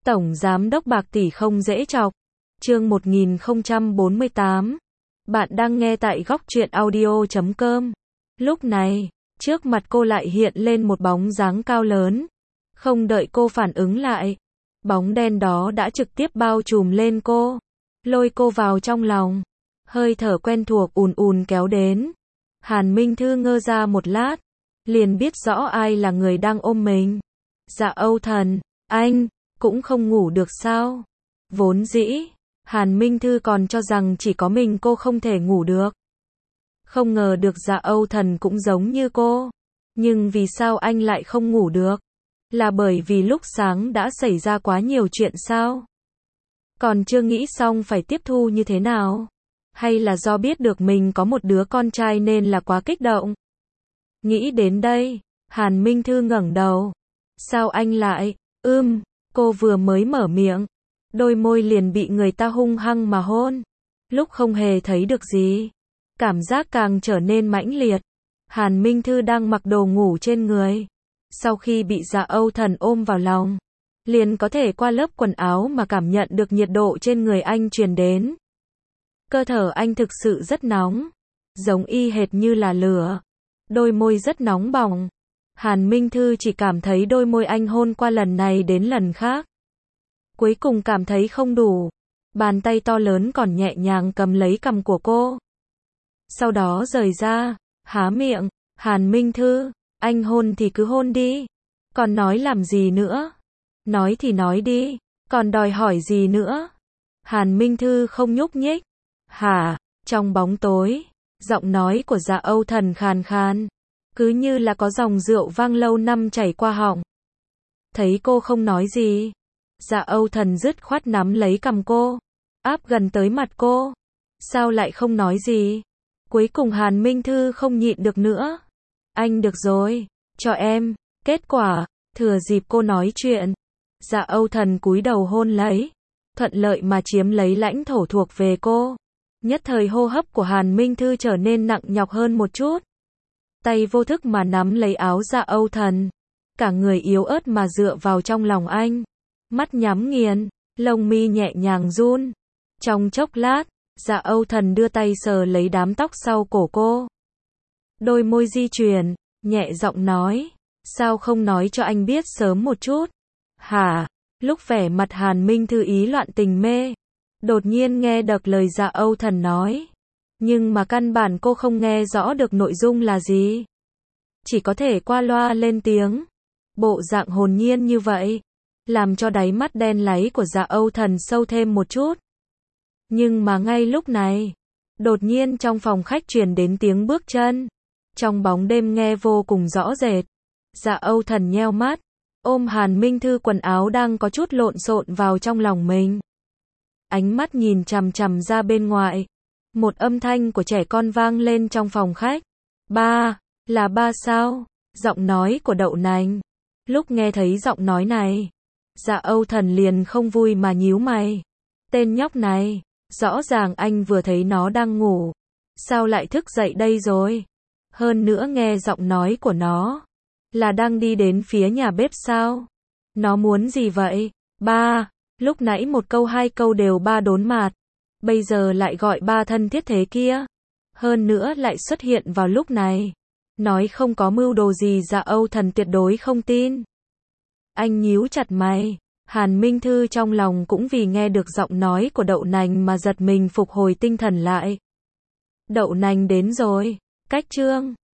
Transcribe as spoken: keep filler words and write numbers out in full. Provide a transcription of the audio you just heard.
Tổng giám đốc bạc tỷ không dễ chọc. Chương một nghìn không trăm bốn mươi tám. Bạn đang nghe tại góc truyện audio chấm com. Lúc này, trước mặt cô lại hiện lên một bóng dáng cao lớn. Không đợi cô phản ứng lại, bóng đen đó đã trực tiếp bao trùm lên cô, lôi cô vào trong lòng. Hơi thở quen thuộc ùn ùn kéo đến. Hàn Minh Thư ngơ ra một lát, liền biết rõ ai là người đang ôm mình. Dạ Âu Thần, anh cũng không ngủ được sao? Vốn dĩ, Hàn Minh Thư còn cho rằng chỉ có mình cô không thể ngủ được. Không ngờ được Dạ Âu Thần cũng giống như cô. Nhưng vì sao anh lại không ngủ được? Là bởi vì lúc sáng đã xảy ra quá nhiều chuyện sao? Còn chưa nghĩ xong phải tiếp thu như thế nào? Hay là do biết được mình có một đứa con trai nên là quá kích động? Nghĩ đến đây, Hàn Minh Thư ngẩng đầu. Sao anh lại, ưm, cô vừa mới mở miệng, đôi môi liền bị người ta hung hăng mà hôn. Lúc không hề thấy được gì, cảm giác càng trở nên mãnh liệt. Hàn Minh Thư đang mặc đồ ngủ trên người. Sau khi bị Dạ Âu Thần ôm vào lòng, liền có thể qua lớp quần áo mà cảm nhận được nhiệt độ trên người anh truyền đến. Cơ thể anh thực sự rất nóng, giống y hệt như là lửa. Đôi môi rất nóng bỏng. Hàn Minh Thư chỉ cảm thấy đôi môi anh hôn qua lần này đến lần khác. Cuối cùng cảm thấy không đủ. Bàn tay to lớn còn nhẹ nhàng cầm lấy cằm của cô. Sau đó rời ra, há miệng. Hàn Minh Thư, anh hôn thì cứ hôn đi. Còn nói làm gì nữa? Nói thì nói đi. Còn đòi hỏi gì nữa? Hàn Minh Thư không nhúc nhích. Hả? Trong bóng tối, giọng nói của Dạ Âu Thần khàn khàn, cứ như là có dòng rượu vang lâu năm chảy qua họng. Thấy cô không nói gì, Dạ Âu Thần dứt khoát nắm lấy cằm cô, áp gần tới mặt cô. Sao lại không nói gì? Cuối cùng Hàn Minh Thư không nhịn được nữa. Anh được rồi, cho em. Kết quả, thừa dịp cô nói chuyện, Dạ Âu Thần cúi đầu hôn lấy, thuận lợi mà chiếm lấy lãnh thổ thuộc về cô. Nhất thời hô hấp của Hàn Minh Thư trở nên nặng nhọc hơn một chút. Tay vô thức mà nắm lấy áo Dạ Âu Thần. Cả người yếu ớt mà dựa vào trong lòng anh. Mắt nhắm nghiền, lông mi nhẹ nhàng run. Trong chốc lát, Dạ Âu Thần đưa tay sờ lấy đám tóc sau cổ cô. Đôi môi di chuyển, nhẹ giọng nói. Sao không nói cho anh biết sớm một chút? Hả? Lúc vẻ mặt Hàn Minh Thư ý loạn tình mê, đột nhiên nghe được lời Dạ Âu Thần nói. Nhưng mà căn bản cô không nghe rõ được nội dung là gì. Chỉ có thể qua loa lên tiếng. Bộ dạng hồn nhiên như vậy, làm cho đáy mắt đen láy của Dạ Âu Thần sâu thêm một chút. Nhưng mà ngay lúc này, đột nhiên trong phòng khách truyền đến tiếng bước chân. Trong bóng đêm nghe vô cùng rõ rệt. Dạ Âu Thần nheo mắt, ôm Hàn Minh Thư quần áo đang có chút lộn xộn vào trong lòng mình. Ánh mắt nhìn chằm chằm ra bên ngoài. Một âm thanh của trẻ con vang lên trong phòng khách. Ba, là ba sao? Giọng nói của Đậu Nành. Lúc nghe thấy giọng nói này, Dạ Âu Thần liền không vui mà nhíu mày. Tên nhóc này, rõ ràng anh vừa thấy nó đang ngủ, sao lại thức dậy đây rồi? Hơn nữa nghe giọng nói của nó, là đang đi đến phía nhà bếp sao? Nó muốn gì vậy? Ba, lúc nãy một câu hai câu đều ba đốn mạt. Bây giờ lại gọi ba thân thiết thế kia. Hơn nữa lại xuất hiện vào lúc này. Nói không có mưu đồ gì Dạ Âu Thần tuyệt đối không tin. Anh nhíu chặt mày. Hàn Minh Thư trong lòng cũng vì nghe được giọng nói của Đậu Nành mà giật mình phục hồi tinh thần lại. Đậu Nành đến rồi. Cách chương